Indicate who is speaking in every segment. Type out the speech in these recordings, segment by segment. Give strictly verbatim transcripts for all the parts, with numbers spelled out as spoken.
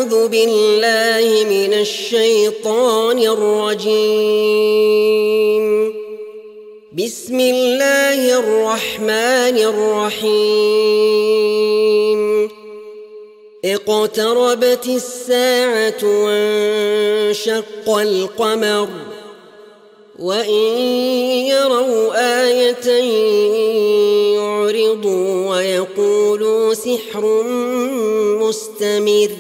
Speaker 1: أعوذ بالله من الشيطان الرجيم. بسم الله الرحمن الرحيم. اقتربت الساعة وانشق القمر وإن يروا آية يعرضوا ويقولوا سحر مستمر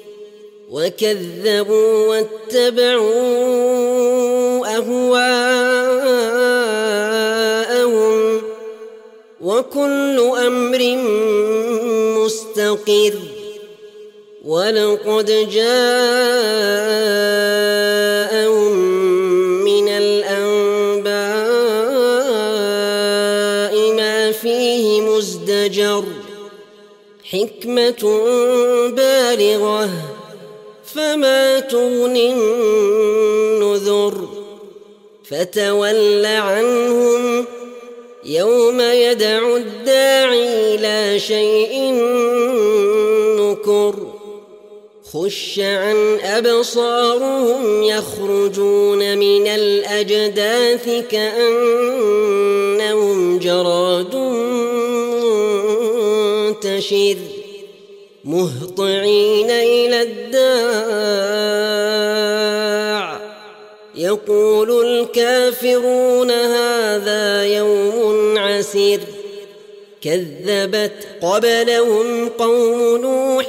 Speaker 1: وكذبوا واتبعوا أهواءهم وكل أمر مستقر. ولقد جاءهم من الأنباء ما فيه مزدجر حكمة بالغة فما تغني النذر. فتول عنهم يوم يدعو الداعي إلى شيء نكر. خش عن أبصارهم يخرجون من الأجداث كأنهم جراد منتشر مهطعين إلى الداع يقول الكافرون هذا يوم عسير. كذبت قبلهم قوم نوح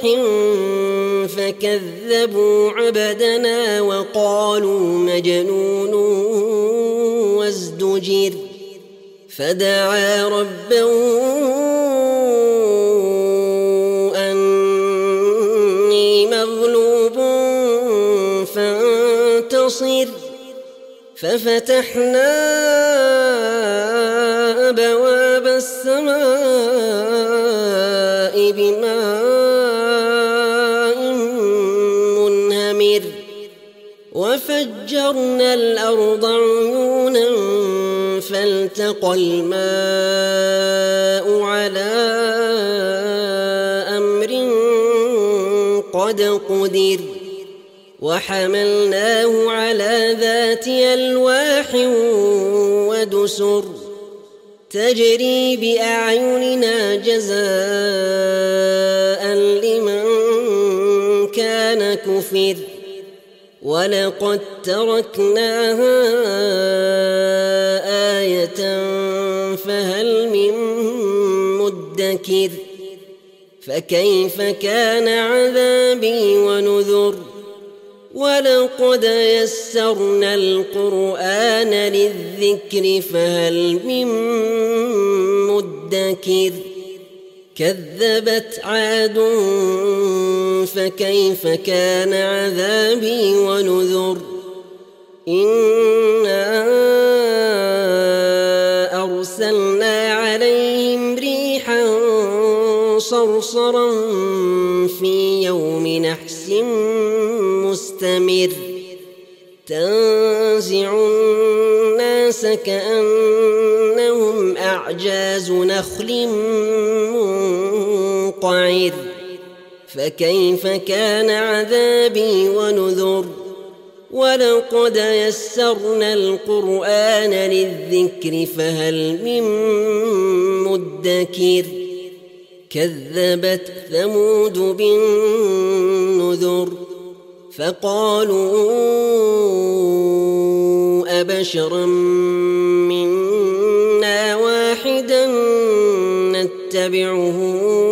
Speaker 1: فكذبوا عبدنا وقالوا مجنون وازدجر. فدعا ربه أني مغلوب فانتصر. ففتحنا أبواب السماء بماء منهمر وفجرنا الأرض عيونا فالتقى الماء على أمر قد قدر. وحملناه على ذات ألواح ودسر تجري بأعيننا جزاء لمن كان كفر. ولقد تركناها آية فهل من مدكر. فكيف كان عذابي ونذر. ولقد يسرنا القرآن للذكر فهل من مدكر. كذبت عاد فكيف كان عذابي ونذر. إنا أرسلنا عليهم ريحا صرصرا في يوم نحس مستمر تنزع الناس كأنهم أعجاز نخل منقعر. فكيف كان عذابي ونذر. ولقد يسرنا القرآن للذكر فهل من مدكر. كذبت ثمود بالنذر فقالوا أبشرا منا واحدا نتبعه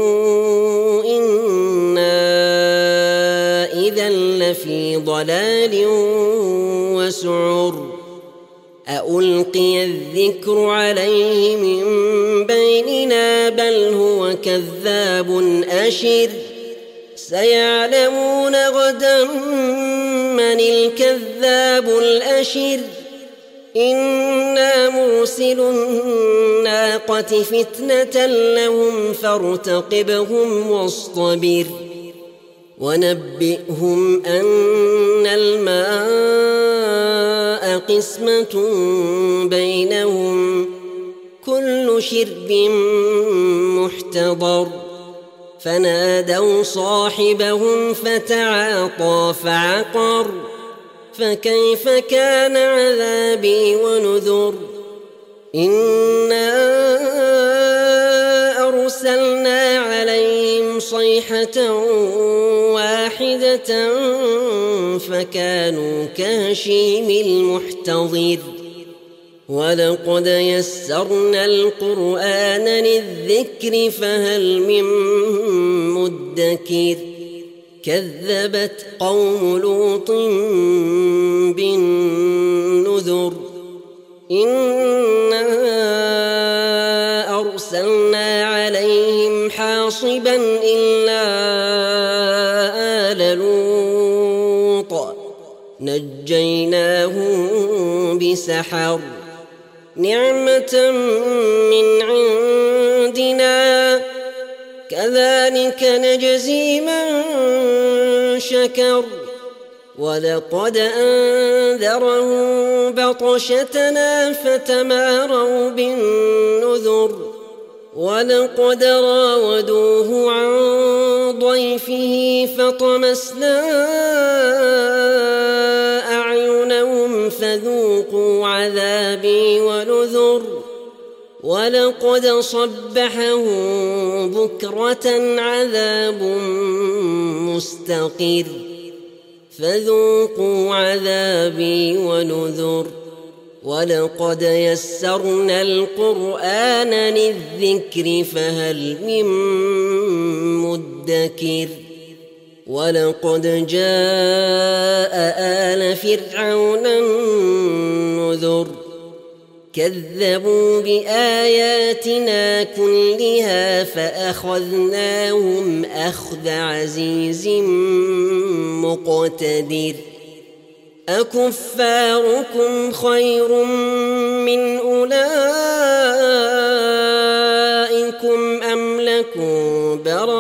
Speaker 1: إنا إذا لفي ضلال وسعر. أألقي الذكر عليه من بيننا بل هو كذاب أشر. سيعلمون غدا من الكذاب الأشر. إنا مرسل الناقة فتنة لهم فارتقبهم واصطبر. ونبئهم أن الماء قسمة بينهم كل شرب محتضر. فنادوا صاحبهم فتعاطى فعقر فكيف كان عذابي ونذر إنا أرسلنا عليهم صيحة واحدة فكانوا كهشيم المحتضر ولقد يسرنا القرآن للذكر فهل من مدكر كذبت قوم لوط بالنذر إنا أرسلنا عليهم حاصبا إلا آل لوط نجيناهم بسحر نعمة من عندنا كذلك نجزي من شكر ولقد أنذرهم بطشتنا فتماروا بالنذر ولقد راودوه عن ضيفه فطمسنا أعينهم فذوقوا عذابي ونذر ولقد صبحهم بكرة عذاب مستقر فذوقوا عذابي ونذر ولقد يسرنا القرآن للذكر فهل من مدكر ولقد جاء آل فرعون النذر كذبوا بآياتنا كلها فأخذناهم أخذ عزيز مقتدر أكفاركم خير من أولئكم أم لكم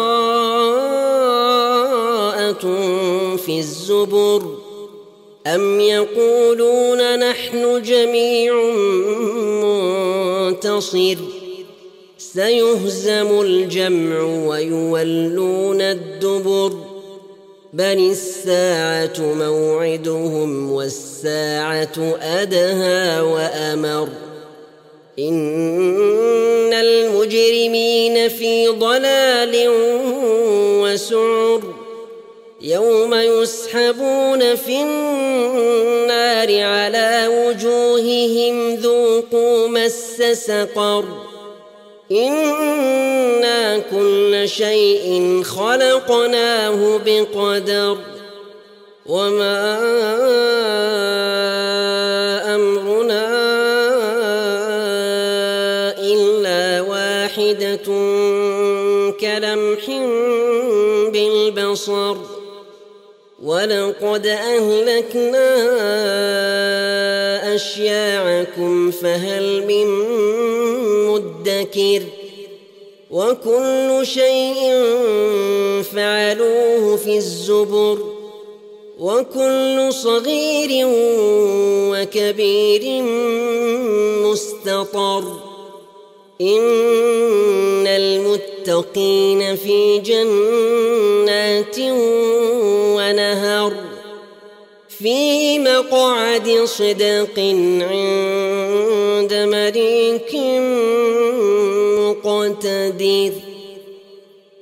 Speaker 1: براءة في الزبر أم يقولون نحن جميع منتصر سيهزم الجمع ويولون الدبر بل الساعة موعدهم والساعة أدهى وأمر إن المجرمين في ضلال وسعر يوم يسحبون في النار على وجوههم ذوقوا مس سقر إنا كل شيء خلقناه بقدر وما أمرنا إلا واحدة كلمح بالبصر ولقد أهلكنا أشياعكم فهل من مدكر وكل شيء فعلوه في الزبر وكل صغير وكبير مستطر إن المتقين في جنات ونهر في مقعد صدق عند مليك مقتدر.